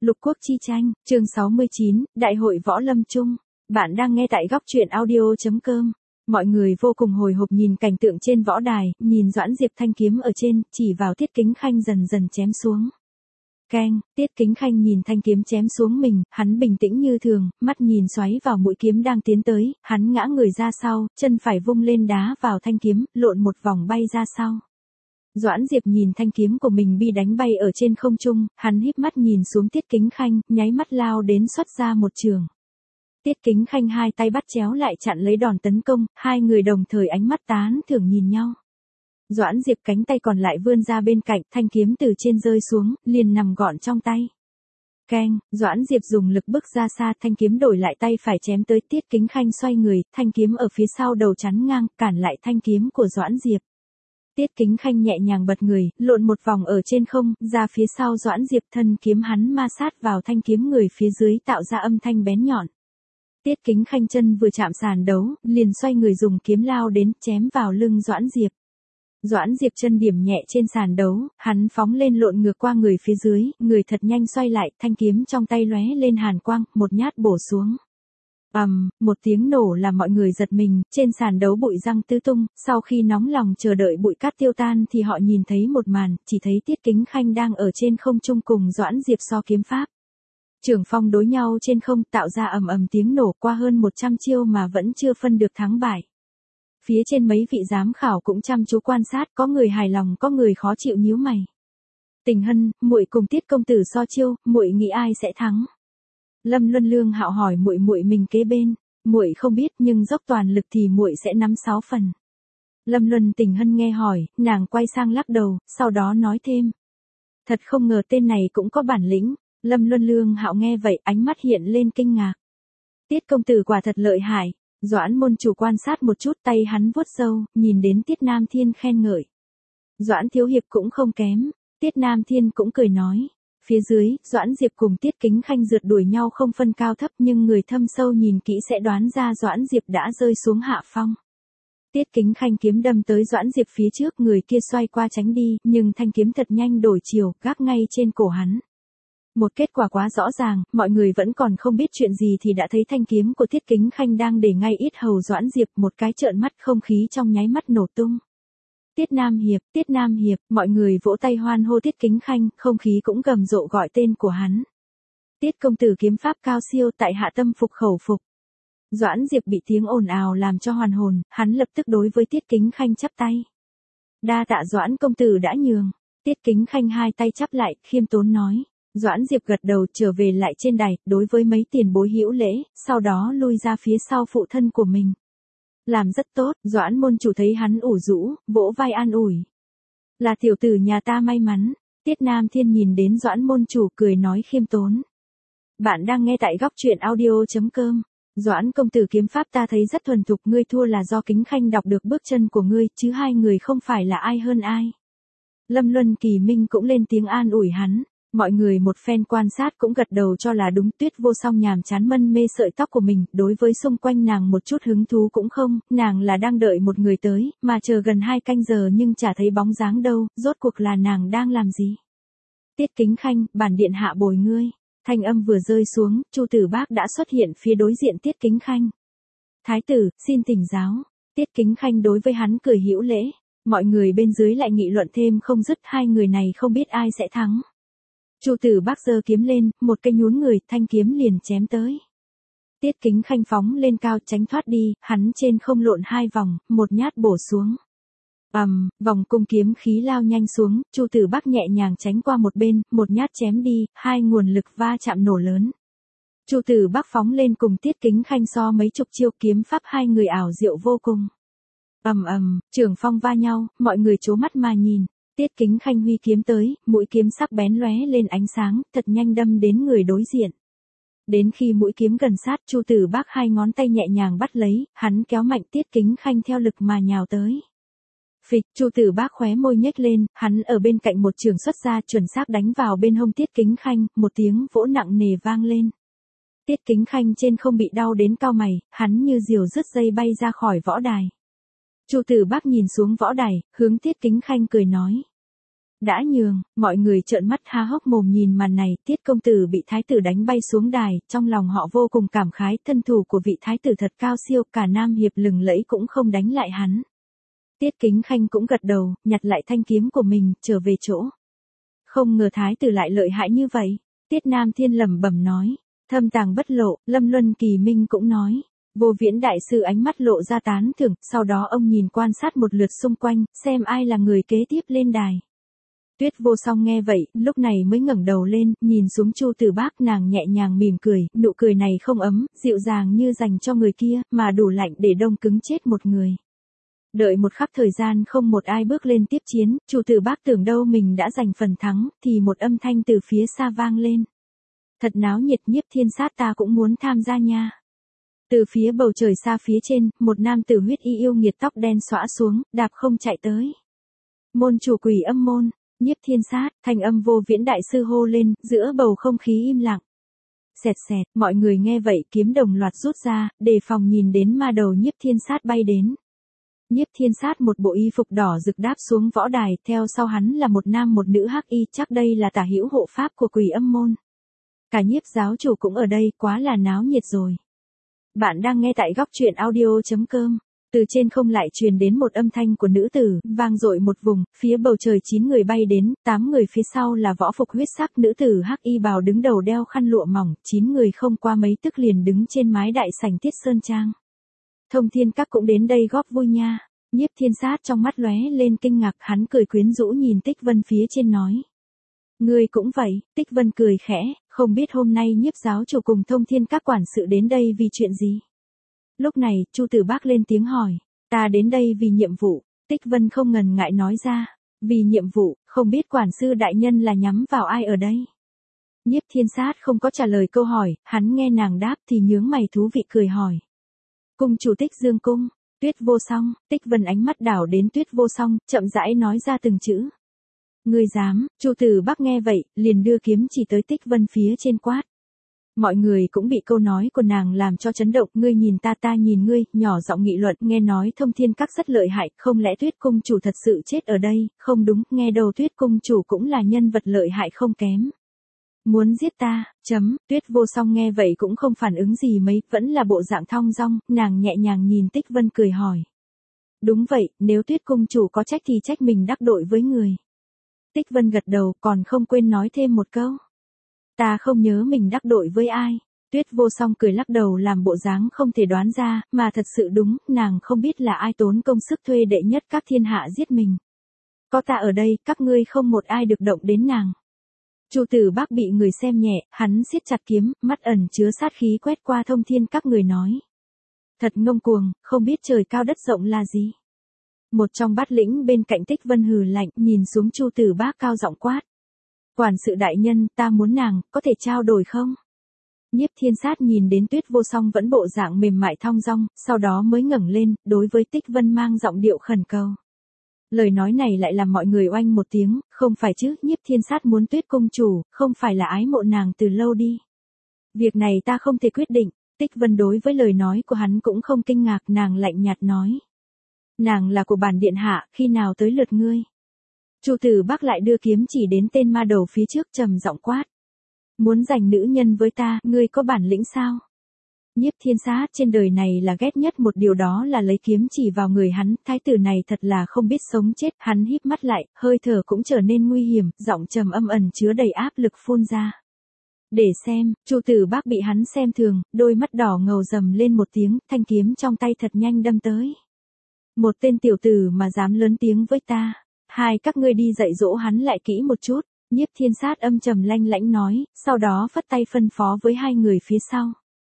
Lục quốc chi tranh, chương 69, Đại hội Võ Lâm Chung. Bạn đang nghe tại góc truyện audio.com. Mọi người vô cùng hồi hộp nhìn cảnh tượng trên võ đài, nhìn Doãn Diệp thanh kiếm ở trên, chỉ vào Tiết Kính Khanh dần dần chém xuống. Keng, Tiết Kính Khanh nhìn thanh kiếm chém xuống mình, hắn bình tĩnh như thường, mắt nhìn xoáy vào mũi kiếm đang tiến tới, hắn ngã người ra sau, chân phải vung lên đá vào thanh kiếm, lộn một vòng bay ra sau. Doãn Diệp nhìn thanh kiếm của mình bị đánh bay ở trên không trung, hắn híp mắt nhìn xuống Tiết Kính Khanh, nháy mắt lao đến xuất ra một trường. Tiết Kính Khanh hai tay bắt chéo lại chặn lấy đòn tấn công, hai người đồng thời ánh mắt tán thưởng nhìn nhau. Doãn Diệp cánh tay còn lại vươn ra bên cạnh, thanh kiếm từ trên rơi xuống, liền nằm gọn trong tay. Keng, Doãn Diệp dùng lực bước ra xa, thanh kiếm đổi lại tay phải chém tới. Tiết Kính Khanh xoay người, thanh kiếm ở phía sau đầu chắn ngang, cản lại thanh kiếm của Doãn Diệp. Tiết Kính Khanh nhẹ nhàng bật người, lộn một vòng ở trên không, ra phía sau Doãn Diệp, thân kiếm hắn ma sát vào thanh kiếm người phía dưới tạo ra âm thanh bén nhọn. Tiết Kính Khanh chân vừa chạm sàn đấu, liền xoay người dùng kiếm lao đến, chém vào lưng Doãn Diệp. Doãn Diệp chân điểm nhẹ trên sàn đấu, hắn phóng lên lộn ngược qua người phía dưới, người thật nhanh xoay lại, thanh kiếm trong tay lóe lên hàn quang, một nhát bổ xuống. Một tiếng nổ làm mọi người giật mình, trên sàn đấu bụi răng tứ tung, sau khi nóng lòng chờ đợi bụi cát tiêu tan thì họ nhìn thấy một màn, chỉ thấy Tiết Kính Khanh đang ở trên không trung cùng Doãn Diệp so kiếm pháp. Trưởng phong đối nhau trên không tạo ra ầm ầm tiếng nổ, qua hơn 100 chiêu mà vẫn chưa phân được thắng bại. Phía trên mấy vị giám khảo cũng chăm chú quan sát, có người hài lòng có người khó chịu nhíu mày. Tình Hân, muội cùng Tiết công tử so chiêu, muội nghĩ ai sẽ thắng? Lâm Luân Lương Hạo hỏi muội mình kế bên, muội không biết nhưng dốc toàn lực thì muội sẽ nắm 6 phần. Lâm Luân Tình Hân nghe hỏi, nàng quay sang lắc đầu, sau đó nói thêm. Thật không ngờ tên này cũng có bản lĩnh. Lâm Luân Lương Hạo nghe vậy, ánh mắt hiện lên kinh ngạc. Tiết công tử quả thật lợi hại. Doãn môn chủ quan sát một chút, tay hắn vuốt râu, nhìn đến Tiết Nam Thiên khen ngợi. Doãn thiếu hiệp cũng không kém. Tiết Nam Thiên cũng cười nói. Phía dưới, Doãn Diệp cùng Tiết Kính Khanh rượt đuổi nhau không phân cao thấp, nhưng người thâm sâu nhìn kỹ sẽ đoán ra Doãn Diệp đã rơi xuống hạ phong. Tiết Kính Khanh kiếm đâm tới Doãn Diệp phía trước, người kia xoay qua tránh đi, nhưng thanh kiếm thật nhanh đổi chiều, gác ngay trên cổ hắn. Một kết quả quá rõ ràng, mọi người vẫn còn không biết chuyện gì thì đã thấy thanh kiếm của Tiết Kính Khanh đang để ngay yết hầu Doãn Diệp, một cái trợn mắt, không khí trong nháy mắt nổ tung. Tiết Nam Hiệp, mọi người vỗ tay hoan hô Tiết Kính Khanh, không khí cũng rầm rộ gọi tên của hắn. Tiết công tử kiếm pháp cao siêu, tại hạ tâm phục khẩu phục. Doãn Diệp bị tiếng ồn ào làm cho hoàn hồn, hắn lập tức đối với Tiết Kính Khanh chắp tay. Đa tạ Doãn công tử đã nhường. Tiết Kính Khanh hai tay chắp lại, khiêm tốn nói. Doãn Diệp gật đầu, trở về lại trên đài, đối với mấy tiền bối hữu lễ, sau đó lui ra phía sau phụ thân của mình. Làm rất tốt, Doãn môn chủ thấy hắn ủ rũ, vỗ vai an ủi. Là tiểu tử nhà ta may mắn. Tiết Nam Thiên nhìn đến Doãn môn chủ cười nói khiêm tốn. Bạn đang nghe tại góc truyện audio.com. Doãn công tử kiếm pháp ta thấy rất thuần thục, ngươi thua là do Kính Khanh đọc được bước chân của ngươi, chứ hai người không phải là ai hơn ai. Lâm Luân Kỳ Minh cũng lên tiếng an ủi hắn. Mọi người một phen quan sát cũng gật đầu cho là đúng. Tuyết Vô Song nhàm chán mân mê sợi tóc của mình, đối với xung quanh nàng một chút hứng thú cũng không, nàng là đang đợi một người tới, mà chờ gần 2 canh giờ nhưng chả thấy bóng dáng đâu, rốt cuộc là nàng đang làm gì. Tiết Kính Khanh, bản điện hạ bồi ngươi. Thanh âm vừa rơi xuống, Chu Tử Bác đã xuất hiện phía đối diện Tiết Kính Khanh. Thái tử, xin thỉnh giáo. Tiết Kính Khanh đối với hắn cười hữu lễ. Mọi người bên dưới lại nghị luận thêm không dứt, hai người này không biết ai sẽ thắng. Chu Tử Bác giơ kiếm lên, một cây nhún người, thanh kiếm liền chém tới. Tiết Kính Khanh phóng lên cao tránh thoát đi, hắn trên không lộn 2 vòng, một nhát bổ xuống. Vòng cung kiếm khí lao nhanh xuống, Chu Tử Bác nhẹ nhàng tránh qua một bên, một nhát chém đi, hai nguồn lực va chạm nổ lớn. Chu Tử Bác phóng lên cùng Tiết Kính Khanh so mấy chục chiêu, kiếm pháp hai người ảo diệu vô cùng. Trưởng phong va nhau, mọi người trố mắt mà nhìn. Tiết Kính Khanh huy kiếm tới, mũi kiếm sắc bén lóe lên ánh sáng, thật nhanh đâm đến người đối diện. Đến khi mũi kiếm gần sát, Chu Tử Bác hai ngón tay nhẹ nhàng bắt lấy, hắn kéo mạnh Tiết Kính Khanh theo lực mà nhào tới. Phịch, Chu Tử Bác khóe môi nhếch lên, hắn ở bên cạnh một trường xuất ra, chuẩn xác đánh vào bên hông Tiết Kính Khanh, một tiếng vỗ nặng nề vang lên. Tiết Kính Khanh trên không bị đau đến cau mày, hắn như diều rứt dây bay ra khỏi võ đài. Chu Tử Bác nhìn xuống võ đài, hướng Tiết Kính Khanh cười nói. Đã nhường, mọi người trợn mắt há hốc mồm nhìn màn này, Tiết công tử bị thái tử đánh bay xuống đài, trong lòng họ vô cùng cảm khái, thân thủ của vị thái tử thật cao siêu, cả Nam Hiệp lừng lẫy cũng không đánh lại hắn. Tiết Kính Khanh cũng gật đầu, nhặt lại thanh kiếm của mình, trở về chỗ. Không ngờ thái tử lại lợi hại như vậy. Tiết Nam Thiên lẩm bẩm nói, thâm tàng bất lộ, Lâm Luân Kỳ Minh cũng nói. Vô Viễn đại sư ánh mắt lộ ra tán thưởng, sau đó ông nhìn quan sát một lượt xung quanh, xem ai là người kế tiếp lên đài. Tuyết Vô Song nghe vậy, lúc này mới ngẩng đầu lên, nhìn xuống Chu Tử Bác, nàng nhẹ nhàng mỉm cười, nụ cười này không ấm, dịu dàng như dành cho người kia, mà đủ lạnh để đông cứng chết một người. Đợi một khắc thời gian không một ai bước lên tiếp chiến, Chu Tử Bác tưởng đâu mình đã giành phần thắng, thì một âm thanh từ phía xa vang lên. Thật náo nhiệt, Nhiếp Thiên Sát ta cũng muốn tham gia nha. Từ phía bầu trời xa phía trên, một nam tử huyết y yêu nghiệt tóc đen xõa xuống, đạp không chạy tới. Môn chủ Quỷ Âm môn, Nhiếp Thiên Sát, thanh âm Vô Viễn đại sư hô lên, giữa bầu không khí im lặng. Xẹt xẹt, mọi người nghe vậy kiếm đồng loạt rút ra, đề phòng nhìn đến ma đầu Nhiếp Thiên Sát bay đến. Nhiếp Thiên Sát một bộ y phục đỏ rực đáp xuống võ đài, theo sau hắn là một nam một nữ hắc y, chắc đây là tả hữu hộ pháp của Quỷ Âm môn. Cả Nhiếp giáo chủ cũng ở đây, quá là náo nhiệt rồi. Bạn đang nghe tại góc truyện audio.com. Từ trên không lại truyền đến một âm thanh của nữ tử, vang dội một vùng, phía bầu trời 9 người bay đến, 8 người phía sau là võ phục huyết sắc, nữ tử hắc y bào đứng đầu đeo khăn lụa mỏng, 9 người không qua mấy tức liền đứng trên mái đại sảnh Tiết Sơn Trang. Thông Thiên Các cũng đến đây góp vui nha. Nhiếp Thiên Sát trong mắt lóe lên kinh ngạc, hắn cười quyến rũ nhìn Tích Vân phía trên nói. Ngươi cũng vậy, Tích Vân cười khẽ, không biết hôm nay Nhiếp giáo chủ cùng Thông Thiên Các quản sự đến đây vì chuyện gì. Lúc này, Chu Tử Bác lên tiếng hỏi, ta đến đây vì nhiệm vụ. Tích Vân không ngần ngại nói ra, vì nhiệm vụ, không biết quản sư đại nhân là nhắm vào ai ở đây. Nhiếp Thiên Sát không có trả lời câu hỏi, hắn nghe nàng đáp thì nhướng mày thú vị cười hỏi. Cung chủ Tích Dương cung, Tuyết Vô Song. Tích Vân ánh mắt đảo đến Tuyết Vô Song, chậm rãi nói ra từng chữ. Ngươi dám, Chu Tử Bác nghe vậy, liền đưa kiếm chỉ tới Tích Vân phía trên quát. Mọi người cũng bị câu nói của nàng làm cho chấn động, ngươi nhìn ta ta nhìn ngươi, nhỏ giọng nghị luận, nghe nói Thông Thiên Các rất lợi hại, không lẽ Tuyết cung chủ thật sự chết ở đây, không đúng, nghe đầu Tuyết cung chủ cũng là nhân vật lợi hại không kém. Muốn giết ta, Tuyết Vô Song nghe vậy cũng không phản ứng gì mấy, vẫn là bộ dạng thong dong, nàng nhẹ nhàng nhìn Tích Vân cười hỏi. Đúng vậy, nếu Tuyết cung chủ có trách thì trách mình đắc tội với người. Tích Vân gật đầu, còn không quên nói thêm một câu. Ta không nhớ mình đắc tội với ai. Tuyết Vô Song cười lắc đầu làm bộ dáng không thể đoán ra, mà thật sự đúng, nàng không biết là ai tốn công sức thuê đệ nhất các thiên hạ giết mình. Có ta ở đây, các ngươi không một ai được động đến nàng. Chu Tử Bác bị người xem nhẹ, hắn siết chặt kiếm, mắt ẩn chứa sát khí quét qua Thông Thiên Các người nói. Thật ngông cuồng, không biết trời cao đất rộng là gì. Một trong bát lĩnh bên cạnh Tích Vân hừ lạnh, nhìn xuống Chu Tử Bác cao giọng quát. Quản sự đại nhân, ta muốn nàng, có thể trao đổi không? Nhiếp Thiên Sát nhìn đến Tuyết Vô Song vẫn bộ dạng mềm mại thong dong, sau đó mới ngẩng lên, đối với Tích Vân mang giọng điệu khẩn cầu. Lời nói này lại làm mọi người oanh một tiếng, không phải chứ, Nhiếp Thiên Sát muốn Tuyết công chủ, không phải là ái mộ nàng từ lâu đi. Việc này ta không thể quyết định. Tích Vân đối với lời nói của hắn cũng không kinh ngạc, nàng lạnh nhạt nói. Nàng là của bản điện hạ, khi nào tới lượt ngươi? Chu Tử Bác lại đưa kiếm chỉ đến tên ma đầu phía trước trầm giọng quát. Muốn giành nữ nhân với ta, ngươi có bản lĩnh sao? Nhiếp Thiên Sát trên đời này là ghét nhất một điều, đó là lấy kiếm chỉ vào người hắn, thái tử này thật là không biết sống chết, hắn híp mắt lại, hơi thở cũng trở nên nguy hiểm, giọng trầm âm ẩn chứa đầy áp lực phun ra. Để xem, Chu Tử Bác bị hắn xem thường, đôi mắt đỏ ngầu rầm lên một tiếng, thanh kiếm trong tay thật nhanh đâm tới. Một tên tiểu tử mà dám lớn tiếng với ta. Hai các ngươi đi dạy dỗ hắn lại kỹ một chút. Nhiếp Thiên Sát âm trầm lanh lãnh nói, sau đó phất tay phân phó với hai người phía sau.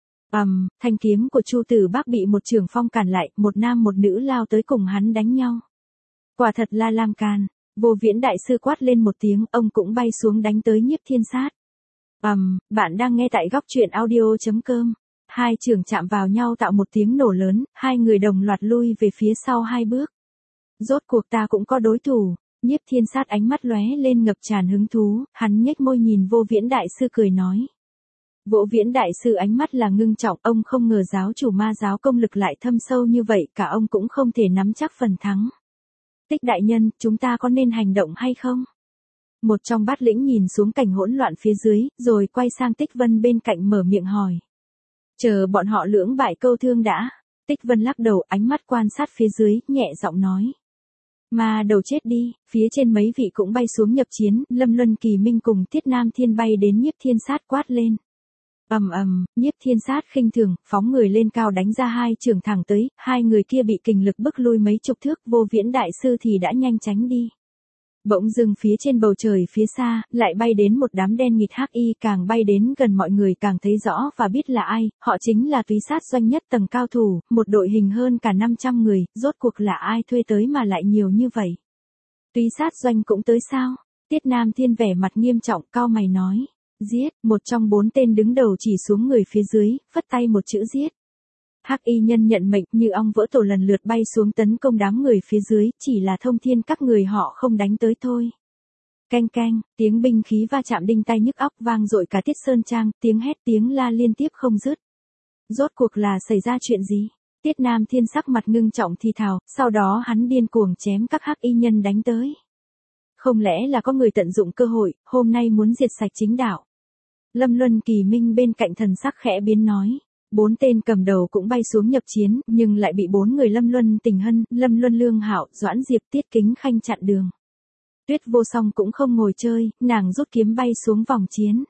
Thanh kiếm của Chu Tử Bác bị một trưởng phong cản lại, một nam một nữ lao tới cùng hắn đánh nhau. Quả thật là làm càn. Vô Viễn đại sư quát lên một tiếng, ông cũng bay xuống đánh tới Nhiếp Thiên Sát. Bạn đang nghe tại góc truyện audio.com. Hai trưởng chạm vào nhau tạo một tiếng nổ lớn, hai người đồng loạt lui về phía sau hai bước. Rốt cuộc ta cũng có đối thủ. Nhiếp Thiên Sát ánh mắt lóe lên ngập tràn hứng thú, hắn nhếch môi nhìn Vô Viễn đại sư cười nói. Vô Viễn đại sư ánh mắt là ngưng trọng, ông không ngờ giáo chủ ma giáo công lực lại thâm sâu như vậy, cả ông cũng không thể nắm chắc phần thắng. Tích đại nhân, chúng ta có nên hành động hay không? Một trong bát lĩnh nhìn xuống cảnh hỗn loạn phía dưới, rồi quay sang Tích Vân bên cạnh mở miệng hỏi. Chờ bọn họ lưỡng bại câu thương đã. Tích Vân lắc đầu, ánh mắt quan sát phía dưới, nhẹ giọng nói. Mà đầu chết đi, phía trên mấy vị cũng bay xuống nhập chiến, Lâm Luân Kỳ Minh cùng Tiết Nam Thiên bay đến Nhiếp Thiên Sát quát lên. Ầm ầm, Nhiếp Thiên Sát khinh thường, phóng người lên cao đánh ra hai trường thẳng tới, hai người kia bị kình lực bức lui mấy chục thước, Vô Viễn đại sư thì đã nhanh tránh đi. Bỗng dưng phía trên bầu trời phía xa, lại bay đến một đám đen nghịt hắc y, càng bay đến gần mọi người càng thấy rõ và biết là ai, họ chính là túy sát doanh nhất tầng cao thủ, một đội hình hơn cả 500 người, rốt cuộc là ai thuê tới mà lại nhiều như vậy. Túy sát doanh cũng tới sao? Tiết Nam Thiên vẻ mặt nghiêm trọng, cau mày nói. Giết, một trong 4 tên đứng đầu chỉ xuống người phía dưới, phất tay một chữ giết. Hắc y nhân nhận mệnh như ong vỡ tổ lần lượt bay xuống tấn công đám người phía dưới, chỉ là Thông Thiên các người họ không đánh tới thôi. Canh canh, tiếng binh khí va chạm đinh tai nhức óc vang dội cả Tiết Sơn Trang, tiếng hét tiếng la liên tiếp không dứt. Rốt cuộc là xảy ra chuyện gì? Tiết Nam Thiên sắc mặt ngưng trọng thì thào, sau đó hắn điên cuồng chém các hắc y nhân đánh tới. Không lẽ là có người tận dụng cơ hội, hôm nay muốn diệt sạch chính đạo? Lâm Luân Kỳ Minh bên cạnh thần sắc khẽ biến nói. 4 tên cầm đầu cũng bay xuống nhập chiến, nhưng lại bị 4 người Lâm Luân Tình Hân, Lâm Luân Lương Hạo, Doãn Diệp Tiết Kính Khanh chặn đường. Tuyết Vô Song cũng không ngồi chơi, nàng rút kiếm bay xuống vòng chiến.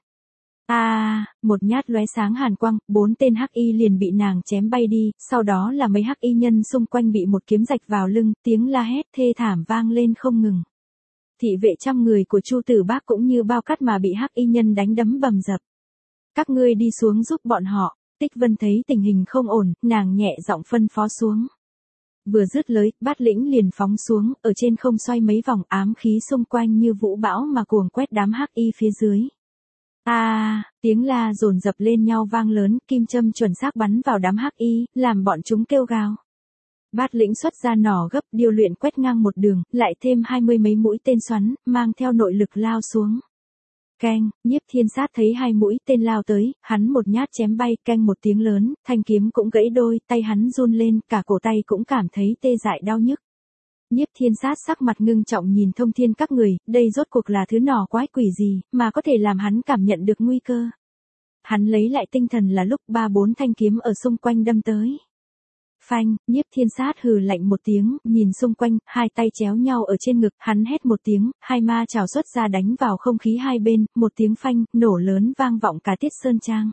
Một nhát lóe sáng hàn quang, 4 tên hắc y liền bị nàng chém bay đi, sau đó là mấy hắc y nhân xung quanh bị một kiếm rạch vào lưng, tiếng la hét thê thảm vang lên không ngừng. Thị vệ trăm người của Chu Tử Bác cũng như bao cát mà bị hắc y nhân đánh đấm bầm dập. Các ngươi đi xuống giúp bọn họ. Tích Vân thấy tình hình không ổn, nàng nhẹ giọng phân phó xuống. Vừa dứt lời, bát lĩnh liền phóng xuống, ở trên không xoay mấy vòng, ám khí xung quanh như vũ bão mà cuồng quét đám hắc y phía dưới. Tiếng la dồn dập lên nhau vang lớn, kim châm chuẩn xác bắn vào đám hắc y, làm bọn chúng kêu gào. Bát lĩnh xuất ra nỏ gấp, điều luyện quét ngang một đường, lại thêm 20 mấy mũi tên xoắn, mang theo nội lực lao xuống. Keng, Nhiếp Thiên Sát thấy 2 mũi tên lao tới, hắn một nhát chém bay, keng một tiếng lớn, thanh kiếm cũng gãy đôi, tay hắn run lên, cả cổ tay cũng cảm thấy tê dại đau nhức. Nhiếp Thiên Sát sắc mặt ngưng trọng nhìn Thông Thiên các người, đây rốt cuộc là thứ nỏ quái quỷ gì, mà có thể làm hắn cảm nhận được nguy cơ. Hắn lấy lại tinh thần là lúc 3-4 thanh kiếm ở xung quanh đâm tới. Phanh, Nhiếp Thiên Sát hừ lạnh một tiếng, nhìn xung quanh, hai tay chéo nhau ở trên ngực, hắn hét một tiếng, hai ma chảo xuất ra đánh vào không khí hai bên, một tiếng phanh, nổ lớn vang vọng cả Tiết Sơn Trang.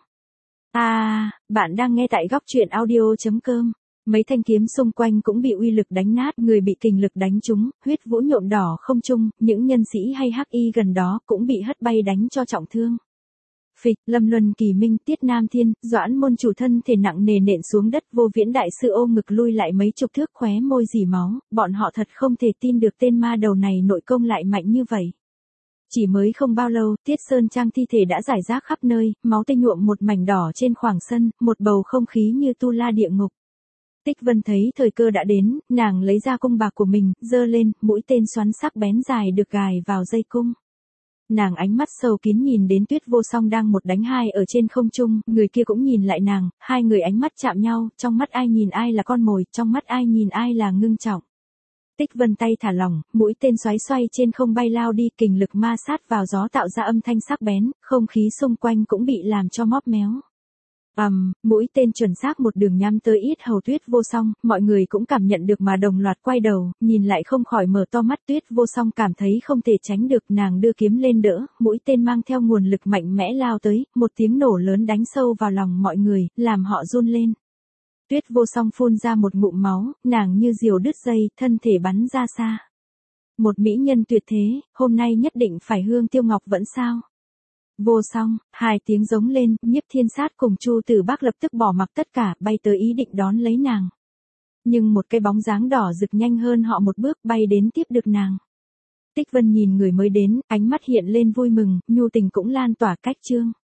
Bạn đang nghe tại góc truyện audio.com. Mấy thanh kiếm xung quanh cũng bị uy lực đánh nát, người bị kình lực đánh trúng, huyết vũ nhuộm đỏ không trung, những nhân sĩ hay hắc y gần đó cũng bị hất bay đánh cho trọng thương. Phịch, Lâm Luân Kỳ Minh, Tiết Nam Thiên, Doãn môn chủ thân thể nặng nề nện xuống đất, Vô Viễn đại sư ôm ngực lui lại mấy chục thước khóe môi rỉ máu, bọn họ thật không thể tin được tên ma đầu này nội công lại mạnh như vậy. Chỉ mới không bao lâu, Tiết Sơn Trang thi thể đã rải rác khắp nơi, máu tươi nhuộm một mảnh đỏ trên khoảng sân, một bầu không khí như tu la địa ngục. Tích Vân thấy thời cơ đã đến, nàng lấy ra cung bạc của mình, giơ lên, mũi tên xoắn sắc bén dài được gài vào dây cung. Nàng ánh mắt sâu kín nhìn đến Tuyết Vô Song đang 1 đánh 2 ở trên không trung, người kia cũng nhìn lại nàng, hai người ánh mắt chạm nhau, trong mắt ai nhìn ai là con mồi, trong mắt ai nhìn ai là ngưng trọng. Tích Vân tay thả lỏng, mũi tên xoáy xoay trên không bay lao đi, kình lực ma sát vào gió tạo ra âm thanh sắc bén, không khí xung quanh cũng bị làm cho móp méo. Mũi tên chuẩn xác một đường nhắm tới yết hầu Tuyết Vô Song, mọi người cũng cảm nhận được mà đồng loạt quay đầu, nhìn lại không khỏi mở to mắt. Tuyết Vô Song cảm thấy không thể tránh được, nàng đưa kiếm lên đỡ, mũi tên mang theo nguồn lực mạnh mẽ lao tới, một tiếng nổ lớn đánh sâu vào lòng mọi người, làm họ run lên. Tuyết Vô Song phun ra một ngụm máu, nàng như diều đứt dây, thân thể bắn ra xa. Một mỹ nhân tuyệt thế, hôm nay nhất định phải hương tiêu ngọc vẫn sao? Vô Song, 2 tiếng giống lên, Nhiếp Thiên Sát cùng Chu Tử Bác lập tức bỏ mặc tất cả, bay tới ý định đón lấy nàng. Nhưng một cái bóng dáng đỏ rực nhanh hơn họ một bước bay đến tiếp được nàng. Tích Vân nhìn người mới đến, ánh mắt hiện lên vui mừng, nhu tình cũng lan tỏa cách trương.